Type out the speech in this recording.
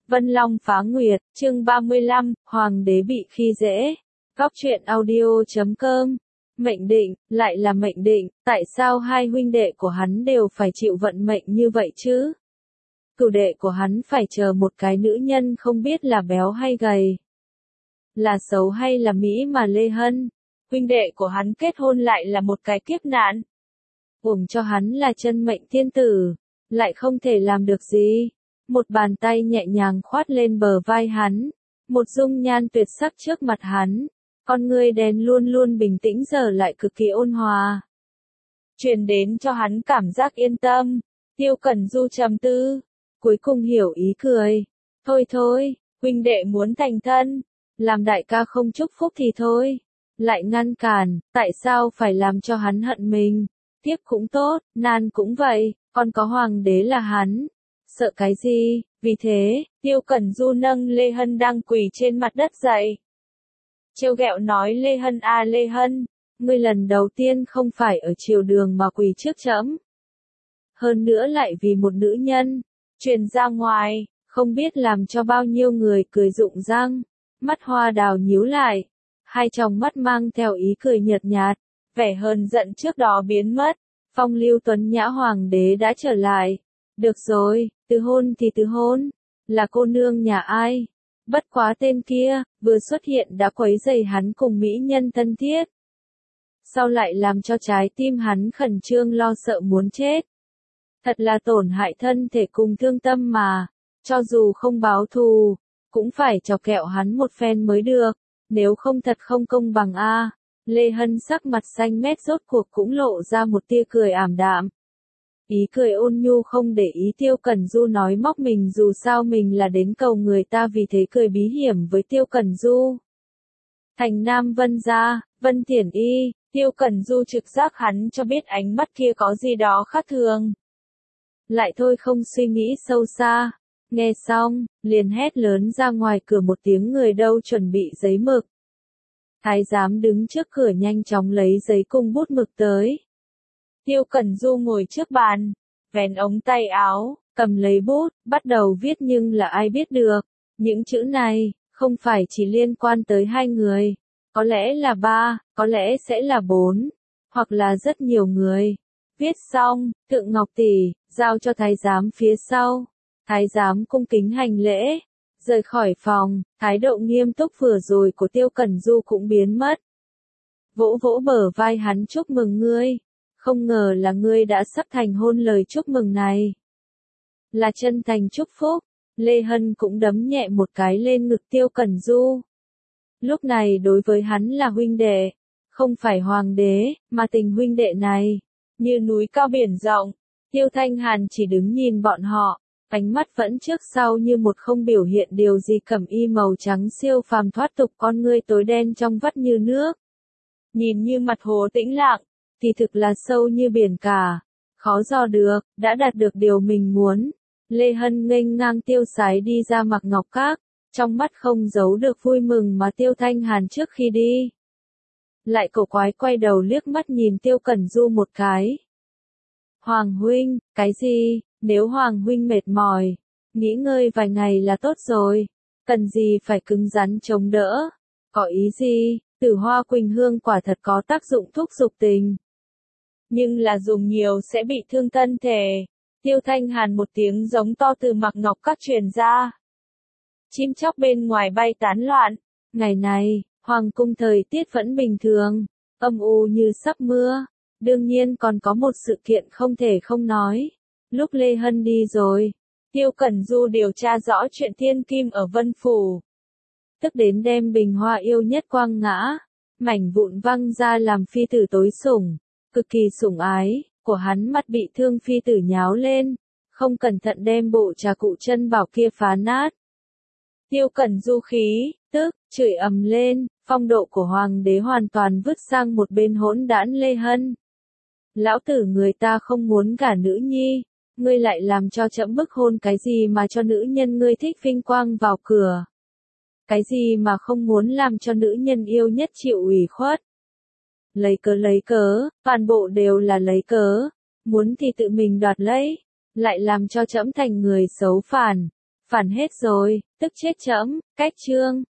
Vân Long phá nguyệt, chương 35, Hoàng đế bị khi dễ. Góc truyện audio.com. Mệnh định, lại là mệnh định, tại sao hai huynh đệ của hắn đều phải chịu vận mệnh như vậy chứ? Cửu đệ của hắn phải chờ một cái nữ nhân không biết là béo hay gầy, là xấu hay là mỹ mà lê hân. Huynh đệ của hắn kết hôn lại là một cái kiếp nạn. Uổng cho hắn là chân mệnh thiên tử, lại không thể làm được gì. Một bàn tay nhẹ nhàng khoát lên bờ vai hắn, một dung nhan tuyệt sắc trước mặt hắn, con ngươi đen luôn luôn bình tĩnh giờ lại cực kỳ ôn hòa, truyền đến cho hắn cảm giác yên tâm. Tiêu Cẩn Du trầm tư, cuối cùng hiểu ý cười. Thôi thôi, huynh đệ muốn thành thân, làm đại ca không chúc phúc thì thôi. Lại ngăn cản, tại sao phải làm cho hắn hận mình? Tiếp cũng tốt, nan cũng vậy, còn có hoàng đế là hắn. Sợ cái gì? Vì thế, Tiêu Cẩn Du nâng Lê Hân đang quỳ trên mặt đất dậy. Trêu ghẹo nói Lê Hân à Lê Hân, ngươi lần đầu tiên không phải ở triều đường mà quỳ trước trẫm. Hơn nữa lại vì một nữ nhân, truyền ra ngoài, không biết làm cho bao nhiêu người cười rụng răng. Mắt hoa đào nhíu lại, hai tròng mắt mang theo ý cười nhợt nhạt, vẻ hờn giận trước đó biến mất. Phong lưu tuấn nhã hoàng đế đã trở lại. Được rồi, từ hôn thì từ hôn, là cô nương nhà ai? Bất quá tên kia, vừa xuất hiện đã quấy rầy hắn cùng mỹ nhân thân thiết. Sau lại làm cho trái tim hắn khẩn trương lo sợ muốn chết. Thật là tổn hại thân thể cùng thương tâm mà, cho dù không báo thù, cũng phải chọc kẹo hắn một phen mới được, nếu không thật không công bằng a. Lê Hân sắc mặt xanh mét rốt cuộc cũng lộ ra một tia cười ảm đạm. Ý cười ôn nhu không để ý Tiêu Cẩn Du nói móc mình dù sao mình là đến cầu người ta vì thế cười bí hiểm với Tiêu Cẩn Du. Thành Nam Vân gia, Vân Thiển Y, Tiêu Cẩn Du trực giác hắn cho biết ánh mắt kia có gì đó khác thường. Lại thôi không suy nghĩ sâu xa, nghe xong, liền hét lớn ra ngoài cửa một tiếng người đâu chuẩn bị giấy mực. Thái giám đứng trước cửa nhanh chóng lấy giấy cùng bút mực tới. Tiêu Cẩn Du ngồi trước bàn, vén ống tay áo, cầm lấy bút, bắt đầu viết nhưng là ai biết được. Những chữ này, không phải chỉ liên quan tới hai người, có lẽ là ba, có lẽ sẽ là bốn, hoặc là rất nhiều người. Viết xong, Thượng Ngọc tỷ, giao cho thái giám phía sau. Thái giám cung kính hành lễ, rời khỏi phòng, thái độ nghiêm túc vừa rồi của Tiêu Cẩn Du cũng biến mất. Vỗ vỗ bờ vai hắn chúc mừng ngươi. Không ngờ là ngươi đã sắp thành hôn lời chúc mừng này. Là chân thành chúc phúc, Lê Hân cũng đấm nhẹ một cái lên ngực Tiêu Cẩn Du. Lúc này đối với hắn là huynh đệ, không phải hoàng đế, mà tình huynh đệ này, như núi cao biển rộng. Tiêu Thanh Hàn chỉ đứng nhìn bọn họ, ánh mắt vẫn trước sau như một không biểu hiện điều gì. Cẩm y màu trắng siêu phàm thoát tục, con ngươi tối đen trong vắt như nước. Nhìn như mặt hồ tĩnh lặng, thì thực là sâu như biển cả, khó dò được, đã đạt được điều mình muốn. Lê Hân nghênh ngang tiêu sái đi ra Mạc Ngọc Các, trong mắt không giấu được vui mừng mà Tiêu Thanh Hàn trước khi đi. Lại cổ quái quay đầu liếc mắt nhìn Tiêu Cẩn Du một cái. Hoàng huynh, cái gì, nếu Hoàng huynh mệt mỏi, nghỉ ngơi vài ngày là tốt rồi, cần gì phải cứng rắn chống đỡ, có ý gì, Tử Hoa Quỳnh Hương quả thật có tác dụng thúc giục tình. Nhưng là dùng nhiều sẽ bị thương thân thể. Tiêu Thanh Hàn một tiếng giống to từ Mạc Ngọc Các truyền ra. Chim chóc bên ngoài bay tán loạn. Ngày này, hoàng cung thời tiết vẫn bình thường, âm u như sắp mưa. Đương nhiên còn có một sự kiện không thể không nói. Lúc Lê Hân đi rồi, Tiêu Cẩn Du điều tra rõ chuyện thiên kim ở Vân Phủ. Tức đến đem bình hoa yêu nhất quang ngã, mảnh vụn văng ra làm phi tử tối sủng. Cực kỳ sủng ái, của hắn mặt bị thương phi tử nháo lên, không cẩn thận đem bộ trà cụ chân bảo kia phá nát. Tiêu Cẩn Du khí, tức, chửi ầm lên, phong độ của hoàng đế hoàn toàn vứt sang một bên hỗn đản Lê Hân. Lão tử người ta không muốn gả nữ nhi, ngươi lại làm cho trẫm bức hôn cái gì mà cho nữ nhân ngươi thích vinh quang vào cửa. Cái gì mà không muốn làm cho nữ nhân yêu nhất chịu ủy khuất. Lấy cớ, toàn bộ đều là lấy cớ, muốn thì tự mình đoạt lấy, lại làm cho trẫm thành người xấu phản, phản hết rồi, tức chết trẫm, cách chương.